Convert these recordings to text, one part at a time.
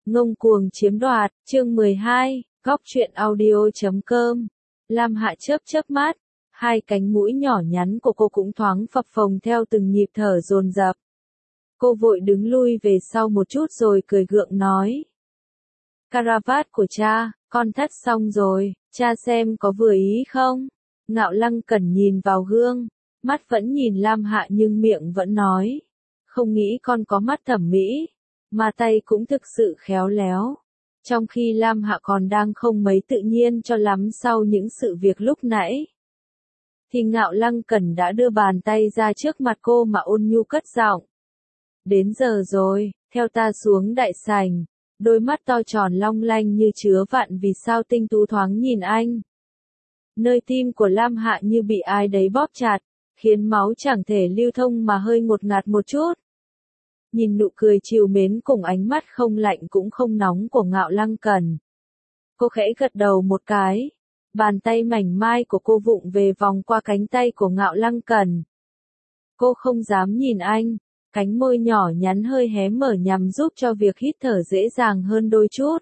Ngông cuồng chiếm đoạt, chương 12, góc truyện audio.com. Lam Hạ chớp chớp mắt, hai cánh mũi nhỏ nhắn của cô cũng thoáng phập phồng theo từng nhịp thở dồn dập. Cô vội đứng lui về sau một chút rồi cười gượng nói. Caravat của cha, con thắt xong rồi, cha xem có vừa ý không? Ngạo Lăng Cẩn nhìn vào gương, mắt vẫn nhìn Lam Hạ nhưng miệng vẫn nói. Không nghĩ con có mắt thẩm mỹ, mà tay cũng thực sự khéo léo. Trong khi Lam Hạ còn đang không mấy tự nhiên cho lắm sau những sự việc lúc nãy, thì Ngạo Lăng Cẩn đã đưa bàn tay ra trước mặt cô mà ôn nhu cất giọng. Đến giờ rồi, theo ta xuống đại sảnh. Đôi mắt to tròn long lanh như chứa vạn vì sao tinh tú thoáng nhìn anh. Nơi tim của Lam Hạ như bị ai đấy bóp chặt, khiến máu chẳng thể lưu thông mà hơi ngột ngạt một chút. Nhìn nụ cười trìu mến cùng ánh mắt không lạnh cũng không nóng của Ngạo Lăng Cẩn. Cô khẽ gật đầu một cái. Bàn tay mảnh mai của cô vụng về vòng qua cánh tay của Ngạo Lăng Cẩn. Cô không dám nhìn anh. Cánh môi nhỏ nhắn hơi hé mở nhằm giúp cho việc hít thở dễ dàng hơn đôi chút.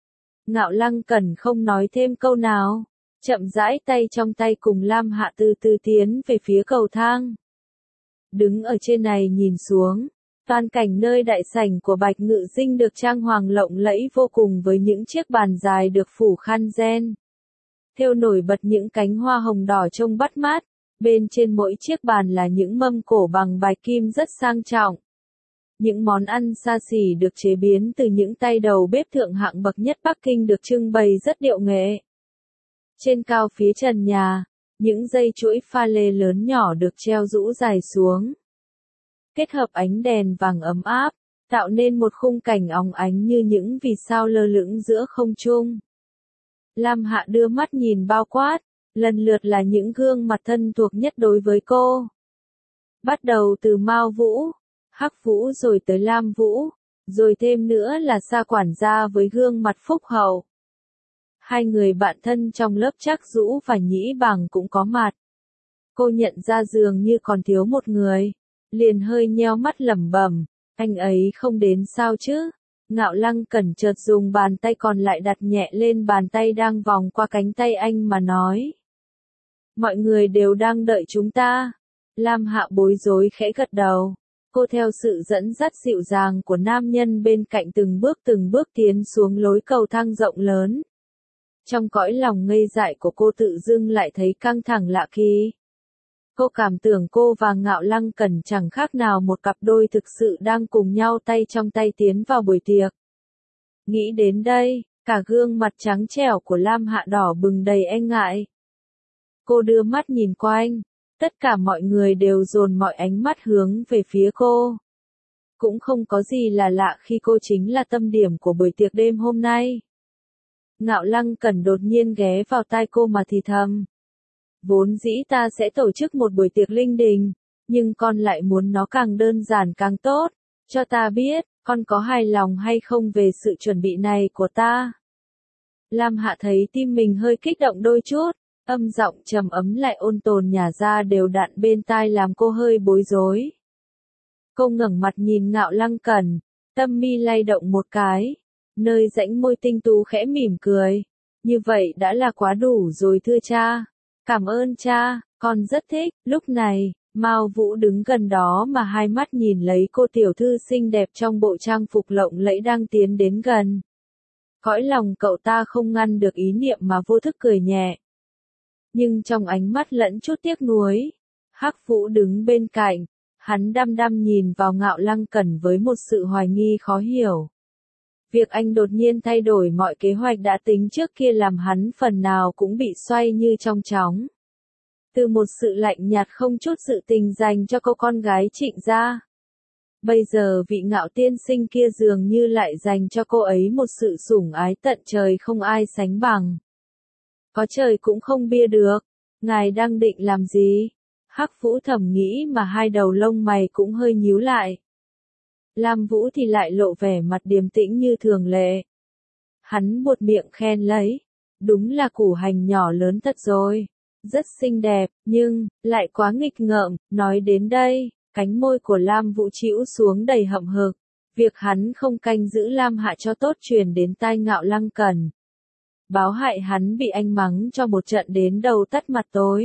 Ngạo Lăng Cẩn không nói thêm câu nào. Chậm rãi tay trong tay cùng Lam Hạ từ từ tiến về phía cầu thang. Đứng ở trên này nhìn xuống. Toàn cảnh nơi đại sảnh của Bạch Ngự Dinh được trang hoàng lộng lẫy vô cùng với những chiếc bàn dài được phủ khăn ren. Thêu nổi bật những cánh hoa hồng đỏ trông bắt mắt. Bên trên mỗi chiếc bàn là những mâm cổ bằng bạch kim rất sang trọng. Những món ăn xa xỉ được chế biến từ những tay đầu bếp thượng hạng bậc nhất Bắc Kinh được trưng bày rất điệu nghệ. Trên cao phía trần nhà, những dây chuỗi pha lê lớn nhỏ được treo rũ dài xuống. Kết hợp ánh đèn vàng ấm áp, tạo nên một khung cảnh óng ánh như những vì sao lơ lửng giữa không trung. Lam Hạ đưa mắt nhìn bao quát, lần lượt là những gương mặt thân thuộc nhất đối với cô. Bắt đầu từ Mao Vũ, Hắc Vũ rồi tới Lam Vũ, rồi thêm nữa là Sa quản gia với gương mặt phúc hậu. Hai người bạn thân trong lớp Trác Dũ và Nhĩ Bằng cũng có mặt. Cô nhận ra dường như còn thiếu một người, liền hơi nheo mắt lẩm bẩm, anh ấy không đến sao chứ? Ngạo Lăng Cẩn chợt dùng bàn tay còn lại đặt nhẹ lên bàn tay đang vòng qua cánh tay anh mà nói. Mọi người đều đang đợi chúng ta. Lam Hạ bối rối khẽ gật đầu. Cô theo sự dẫn dắt dịu dàng của nam nhân bên cạnh từng bước tiến xuống lối cầu thang rộng lớn. Trong cõi lòng ngây dại của cô tự dưng lại thấy căng thẳng lạ kỳ. Cô cảm tưởng cô và Ngạo Lăng Cẩn chẳng khác nào một cặp đôi thực sự đang cùng nhau tay trong tay tiến vào buổi tiệc. Nghĩ đến đây, cả gương mặt trắng trẻo của Lam Hạ đỏ bừng đầy e ngại. Cô đưa mắt nhìn quanh, tất cả mọi người đều dồn mọi ánh mắt hướng về phía cô. Cũng không có gì là lạ khi cô chính là tâm điểm của buổi tiệc đêm hôm nay. Ngạo Lăng Cẩn đột nhiên ghé vào tai cô mà thì thầm. Vốn dĩ ta sẽ tổ chức một buổi tiệc linh đình, nhưng con lại muốn nó càng đơn giản càng tốt. Cho ta biết, con có hài lòng hay không về sự chuẩn bị này của ta? Lam Hạ thấy tim mình hơi kích động đôi chút. Âm giọng trầm ấm lại ôn tồn nhả ra đều đặn bên tai làm cô hơi bối rối. Cô ngẩng mặt nhìn Ngạo Lăng Cẩn, tâm mi lay động một cái, nơi rãnh môi tinh tú khẽ mỉm cười. Như vậy đã là quá đủ rồi thưa cha. Cảm ơn cha, con rất thích. Lúc này, Mao Vũ đứng gần đó mà hai mắt nhìn lấy cô tiểu thư xinh đẹp trong bộ trang phục lộng lẫy đang tiến đến gần. Cõi lòng cậu ta không ngăn được ý niệm mà vô thức cười nhẹ. Nhưng trong ánh mắt lẫn chút tiếc nuối. Hắc Vũ đứng bên cạnh, hắn đăm đăm nhìn vào Ngạo Lăng Cẩn với một sự hoài nghi khó hiểu. Việc anh đột nhiên thay đổi mọi kế hoạch đã tính trước kia làm hắn phần nào cũng bị xoay như trong chóng. Từ một sự lạnh nhạt không chút sự tình dành cho cô con gái Trịnh gia. Bây giờ vị Ngạo tiên sinh kia dường như lại dành cho cô ấy một sự sủng ái tận trời không ai sánh bằng. Có trời cũng không bia được, ngài đang định làm gì? Hắc Vũ thầm nghĩ mà hai đầu lông mày cũng hơi nhíu lại. Lam Vũ thì lại lộ vẻ mặt điềm tĩnh như thường lệ. Hắn buột miệng khen lấy, đúng là củ hành nhỏ lớn thật rồi, rất xinh đẹp, nhưng, lại quá nghịch ngợm. Nói đến đây, cánh môi của Lam Vũ chĩu xuống đầy hậm hực, Việc hắn không canh giữ Lam Hạ cho tốt truyền đến tai Ngạo Lăng Cẩn. Báo hại hắn bị anh mắng cho một trận đến đầu tắt mặt tối.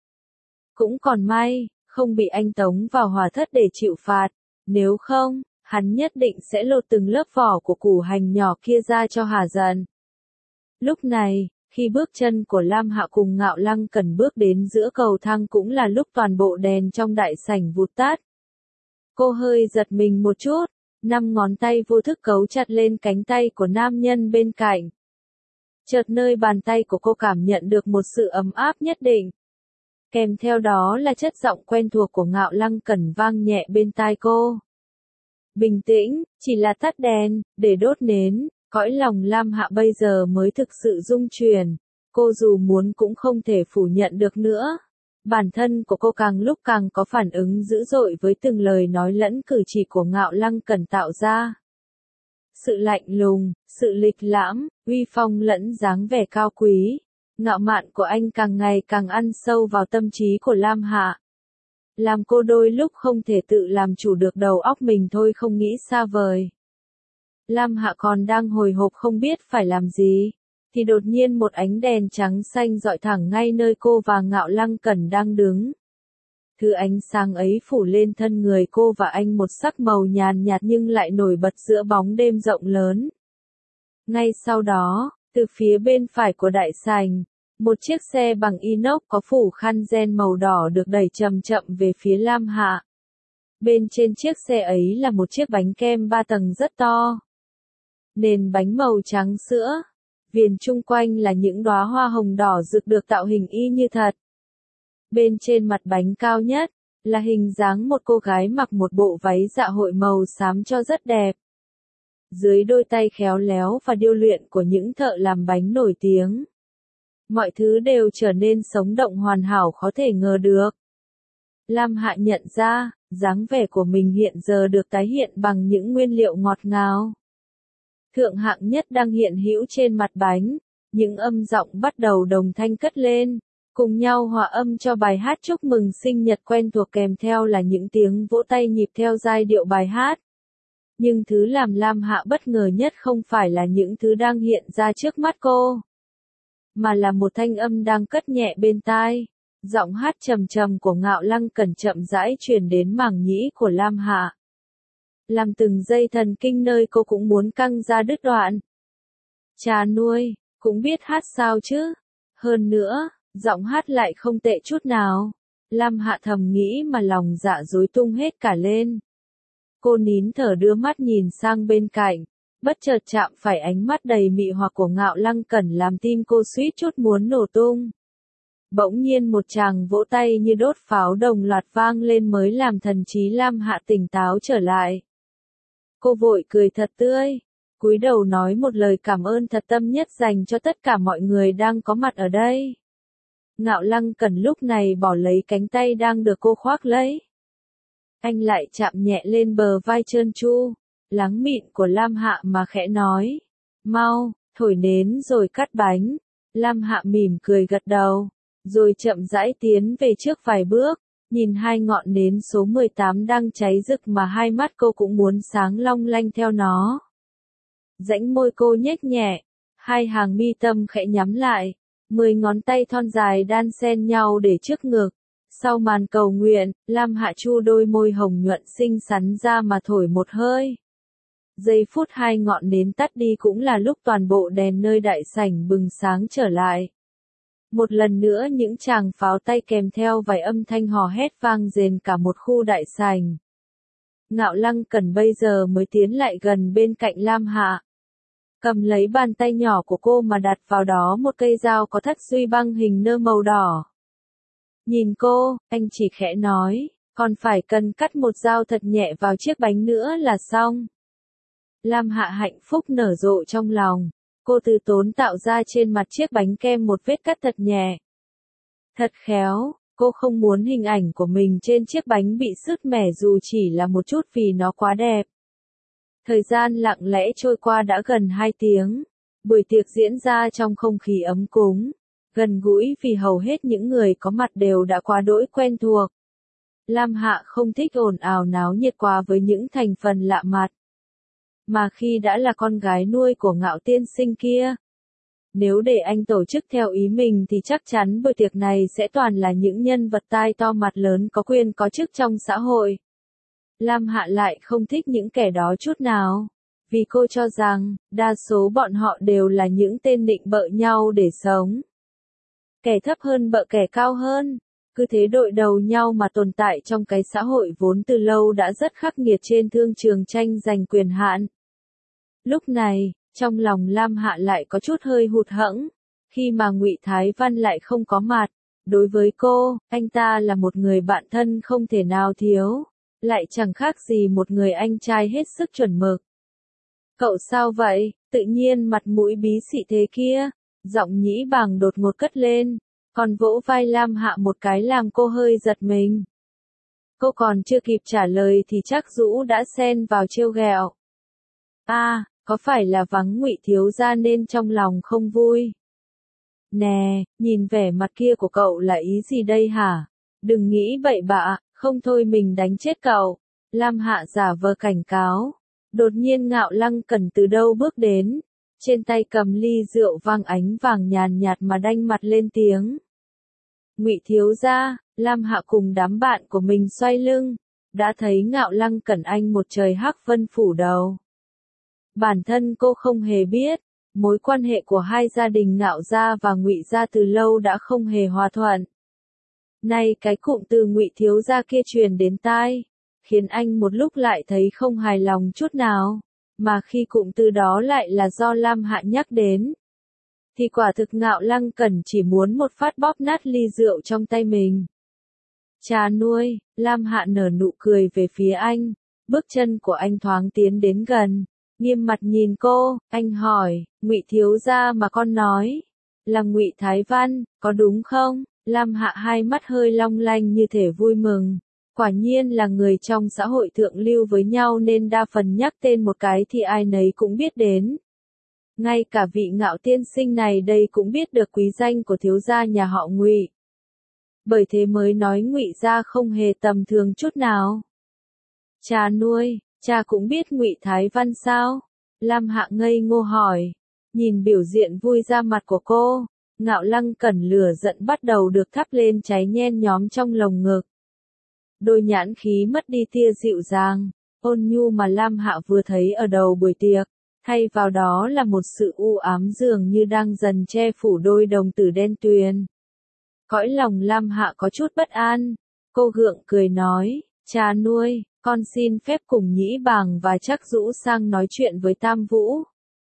Cũng còn may, không bị anh tống vào hỏa thất để chịu phạt, nếu không, hắn nhất định sẽ lột từng lớp vỏ của củ hành nhỏ kia ra cho hả giận. Lúc này, khi bước chân của Lam Hạ cùng Ngạo Lăng Cẩn bước đến giữa cầu thang cũng là lúc toàn bộ đèn trong đại sảnh vụt tắt. Cô hơi giật mình một chút, 5 ngón tay vô thức cấu chặt lên cánh tay của nam nhân bên cạnh. Chợt nơi bàn tay của cô cảm nhận được một sự ấm áp nhất định. Kèm theo đó là chất giọng quen thuộc của Ngạo Lăng Cẩn vang nhẹ bên tai cô. Bình tĩnh, chỉ là tắt đèn, để đốt nến, cõi lòng Lam Hạ bây giờ mới thực sự rung chuyển. Cô dù muốn cũng không thể phủ nhận được nữa. Bản thân của cô càng lúc càng có phản ứng dữ dội với từng lời nói lẫn cử chỉ của Ngạo Lăng Cẩn tạo ra. Sự lạnh lùng, sự lịch lãm, uy phong lẫn dáng vẻ cao quý, ngạo mạn của anh càng ngày càng ăn sâu vào tâm trí của Lam Hạ. Làm cô đôi lúc không thể tự làm chủ được đầu óc mình thôi không nghĩ xa vời. Lam Hạ còn đang hồi hộp không biết phải làm gì, thì đột nhiên một ánh đèn trắng xanh rọi thẳng ngay nơi cô và Ngạo Lăng Cẩn đang đứng. Thứ ánh sáng ấy phủ lên thân người cô và anh một sắc màu nhàn nhạt nhưng lại nổi bật giữa bóng đêm rộng lớn. Ngay sau đó, từ phía bên phải của đại sảnh, một chiếc xe bằng inox có phủ khăn ren màu đỏ được đẩy chậm chậm về phía Lam Hạ. Bên trên chiếc xe ấy là một chiếc bánh kem 3 tầng rất to. Nền bánh màu trắng sữa, viền chung quanh là những đóa hoa hồng đỏ rực được tạo hình y như thật. Bên trên mặt bánh cao nhất, là hình dáng một cô gái mặc một bộ váy dạ hội màu xám cho rất đẹp. Dưới đôi tay khéo léo và điêu luyện của những thợ làm bánh nổi tiếng. Mọi thứ đều trở nên sống động hoàn hảo khó thể ngờ được. Lam Hạ nhận ra, dáng vẻ của mình hiện giờ được tái hiện bằng những nguyên liệu ngọt ngào. Thượng hạng nhất đang hiện hữu trên mặt bánh, những âm giọng bắt đầu đồng thanh cất lên, cùng nhau hòa âm cho bài hát chúc mừng sinh nhật quen thuộc kèm theo là những tiếng vỗ tay nhịp theo giai điệu bài hát. Nhưng thứ làm Lam Hạ bất ngờ nhất không phải là những thứ đang hiện ra trước mắt cô, mà là một thanh âm đang cất nhẹ bên tai. Giọng hát trầm trầm của Ngạo Lăng Cẩn chậm rãi truyền đến màng nhĩ của Lam Hạ. Làm từng dây thần kinh nơi cô cũng muốn căng ra đứt đoạn. Cha nuôi, cũng biết hát sao chứ. Hơn nữa, giọng hát lại không tệ chút nào. Lam Hạ thầm nghĩ mà lòng dạ rối tung hết cả lên. Cô nín thở đưa mắt nhìn sang bên cạnh, bất chợt chạm phải ánh mắt đầy mị hoặc của Ngạo Lăng Cẩn làm tim cô suýt chút muốn nổ tung. Bỗng nhiên một tràng vỗ tay như đốt pháo đồng loạt vang lên mới làm thần trí Lam Hạ tỉnh táo trở lại. Cô vội cười thật tươi, cúi đầu nói một lời cảm ơn thật tâm nhất dành cho tất cả mọi người đang có mặt ở đây. Ngạo Lăng Cẩn lúc này bỏ lấy cánh tay đang được cô khoác lấy. Anh lại chạm nhẹ lên bờ vai trơn tru, láng mịn của Lam Hạ mà khẽ nói. Mau, thổi nến rồi cắt bánh. Lam Hạ mỉm cười gật đầu, rồi chậm rãi tiến về trước vài bước, nhìn hai ngọn nến số 18 đang cháy rực mà hai mắt cô cũng muốn sáng long lanh theo nó. Rãnh môi cô nhếch nhẹ, hai hàng mi tâm khẽ nhắm lại, 10 ngón tay thon dài đan xen nhau để trước ngực. Sau màn cầu nguyện, Lam Hạ chu đôi môi hồng nhuận xinh xắn ra mà thổi một hơi. Giây phút hai ngọn nến tắt đi cũng là lúc toàn bộ đèn nơi đại sảnh bừng sáng trở lại. Một lần nữa những tràng pháo tay kèm theo vài âm thanh hò hét vang rền cả một khu đại sảnh. Ngạo Lăng Cẩn bây giờ mới tiến lại gần bên cạnh Lam Hạ. Cầm lấy bàn tay nhỏ của cô mà đặt vào đó một cây dao có thắt duy băng hình nơ màu đỏ. Nhìn cô, anh chỉ khẽ nói, còn phải cần cắt một dao thật nhẹ vào chiếc bánh nữa là xong. Lam Hạ hạnh phúc nở rộ trong lòng, cô từ tốn tạo ra trên mặt chiếc bánh kem một vết cắt thật nhẹ. Thật khéo, cô không muốn hình ảnh của mình trên chiếc bánh bị sứt mẻ dù chỉ là một chút vì nó quá đẹp. Thời gian lặng lẽ trôi qua đã gần 2 tiếng, buổi tiệc diễn ra trong không khí ấm cúng. Gần gũi vì hầu hết những người có mặt đều đã quá đỗi quen thuộc. Lam Hạ không thích ồn ào náo nhiệt quá với những thành phần lạ mặt. mà khi đã là con gái nuôi của Ngạo tiên sinh kia. Nếu để anh tổ chức theo ý mình thì chắc chắn bữa tiệc này sẽ toàn là những nhân vật tai to mặt lớn có quyền có chức trong xã hội. Lam Hạ lại không thích những kẻ đó chút nào, vì cô cho rằng, đa số bọn họ đều là những tên nịnh bợ nhau để sống. Kẻ thấp hơn bợ kẻ cao hơn, cứ thế đội đầu nhau mà tồn tại trong cái xã hội vốn từ lâu đã rất khắc nghiệt trên thương trường tranh giành quyền hạn. Lúc này, trong lòng Lam Hạ lại có chút hơi hụt hẫng, khi mà Ngụy Thái Văn lại không có mặt. Đối với cô, anh ta là một người bạn thân không thể nào thiếu, lại chẳng khác gì một người anh trai hết sức chuẩn mực. Cậu sao vậy, tự nhiên mặt mũi bí xị thế kia, giọng Nhĩ Bàng đột ngột cất lên, còn vỗ vai Lam Hạ một cái làm cô hơi giật mình. Cô còn chưa kịp trả lời thì chắc Dũ đã xen vào trêu ghẹo. Có phải là vắng Ngụy thiếu gia nên trong lòng không vui? Nè, nhìn vẻ mặt kia của cậu là ý gì đây hả? Đừng nghĩ bậy bạ, không thôi mình đánh chết cậu. Lam Hạ giả vờ cảnh cáo. Đột nhiên Ngạo Lăng Cẩn từ đâu bước đến, trên tay cầm ly rượu vang ánh vàng nhàn nhạt mà đanh mặt lên tiếng. Ngụy thiếu gia, Lam Hạ cùng đám bạn của mình xoay lưng, đã thấy Ngạo Lăng Cẩn anh một trời hắc vân phủ đầu. Bản thân cô không hề biết, mối quan hệ của hai gia đình Ngạo gia và Ngụy gia từ lâu đã không hề hòa thuận. Nay cái cụm từ Ngụy thiếu gia kia truyền đến tai, khiến anh một lúc lại thấy không hài lòng chút nào, mà khi cụm từ đó lại là do Lam Hạ nhắc đến, thì quả thực Ngạo Lăng Cẩn chỉ muốn một phát bóp nát ly rượu trong tay mình. Cha nuôi, Lam Hạ nở nụ cười về phía anh, bước chân của anh thoáng tiến đến gần, nghiêm mặt nhìn cô, anh hỏi, Ngụy thiếu gia mà con nói, là Ngụy Thái Văn, có đúng không? Lam Hạ hai mắt hơi long lanh như thể vui mừng. Quả nhiên là người trong xã hội thượng lưu với nhau nên đa phần nhắc tên một cái thì ai nấy cũng biết đến. Ngay cả vị Ngạo tiên sinh này đây cũng biết được quý danh của thiếu gia nhà họ Ngụy. Bởi thế mới nói Ngụy gia không hề tầm thường chút nào. Cha nuôi, cha cũng biết Ngụy Thái Văn sao? Lam Hạ ngây ngô hỏi. Nhìn biểu diện vui ra mặt của cô, Ngạo Lăng Cẩn lửa giận bắt đầu được thắp lên cháy nhen nhóm trong lồng ngực. Đôi nhãn khí mất đi tia dịu dàng, ôn nhu mà Lam Hạ vừa thấy ở đầu buổi tiệc, thay vào đó là một sự u ám dường như đang dần che phủ đôi đồng tử đen tuyền. Cõi lòng Lam Hạ có chút bất an, cô gượng cười nói, cha nuôi, con xin phép cùng Nhĩ Bàng và Trác Dũ sang nói chuyện với Tam Vũ.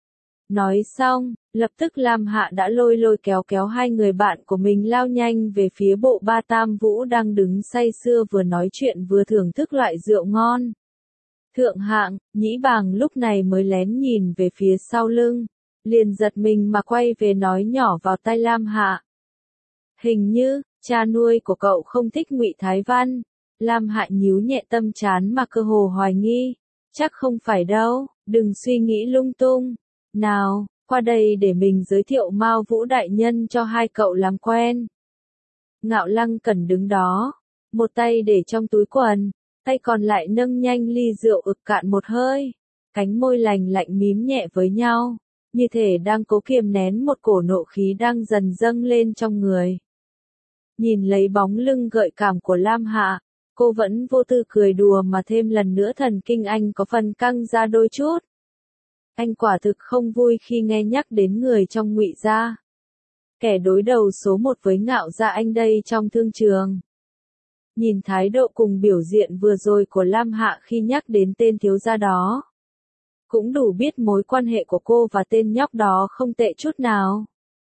Nói xong, lập tức Lam Hạ đã lôi kéo hai người bạn của mình lao nhanh về phía bộ ba Tam Vũ đang đứng say sưa vừa nói chuyện vừa thưởng thức loại rượu ngon. Thượng hạng, Nhĩ Bàng lúc này mới lén nhìn về phía sau lưng, liền giật mình mà quay về nói nhỏ vào tai Lam Hạ. Hình như, cha nuôi của cậu không thích Ngụy Thái Văn. Lam Hạ nhíu nhẹ tâm trán mà cơ hồ hoài nghi. Chắc không phải đâu, đừng suy nghĩ lung tung. Nào, qua đây để mình giới thiệu Mao Vũ đại nhân cho hai cậu làm quen. Ngạo Lăng Cẩn đứng đó, một tay để trong túi quần, tay còn lại nâng nhanh ly rượu ực cạn một hơi, cánh môi lành lạnh mím nhẹ với nhau, như thể đang cố kiềm nén một cổ nộ khí đang dần dâng lên trong người. Nhìn lấy bóng lưng gợi cảm của Lam Hạ, cô vẫn vô tư cười đùa mà thêm lần nữa thần kinh anh có phần căng ra đôi chút. Anh quả thực không vui khi nghe nhắc đến người trong Ngụy gia. Kẻ đối đầu số một với Ngạo gia anh đây trong thương trường. Nhìn thái độ cùng biểu diện vừa rồi của Lam Hạ khi nhắc đến tên thiếu gia đó, cũng đủ biết mối quan hệ của cô và tên nhóc đó không tệ chút nào.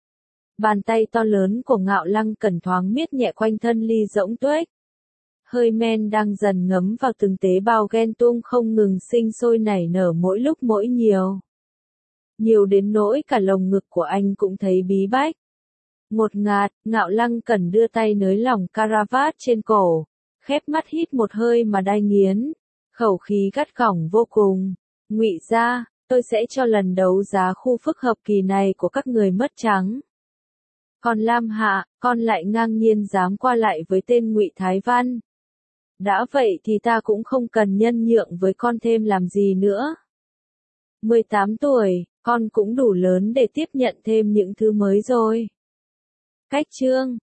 Bàn tay to lớn của Ngạo Lăng Cẩn thoáng miết nhẹ quanh thân ly rỗng tuếch. Hơi men đang dần ngấm vào từng tế bào ghen tuông không ngừng sinh sôi nảy nở mỗi lúc mỗi nhiều. Nhiều đến nỗi cả lồng ngực của anh cũng thấy bí bách. Ngột ngạt, Ngạo Lăng Cẩn đưa tay nới lỏng caravat trên cổ, khép mắt hít một hơi mà đai nghiến, khẩu khí gắt gỏng vô cùng. Ngụy gia, tôi sẽ cho lần đấu giá khu phức hợp kỳ này của các người mất trắng. Còn Lam Hạ, con lại ngang nhiên dám qua lại với tên Ngụy Thái Văn. Đã vậy thì ta cũng không cần nhân nhượng với con thêm làm gì nữa. 18 tuổi, con cũng đủ lớn để tiếp nhận thêm những thứ mới rồi. Cách chương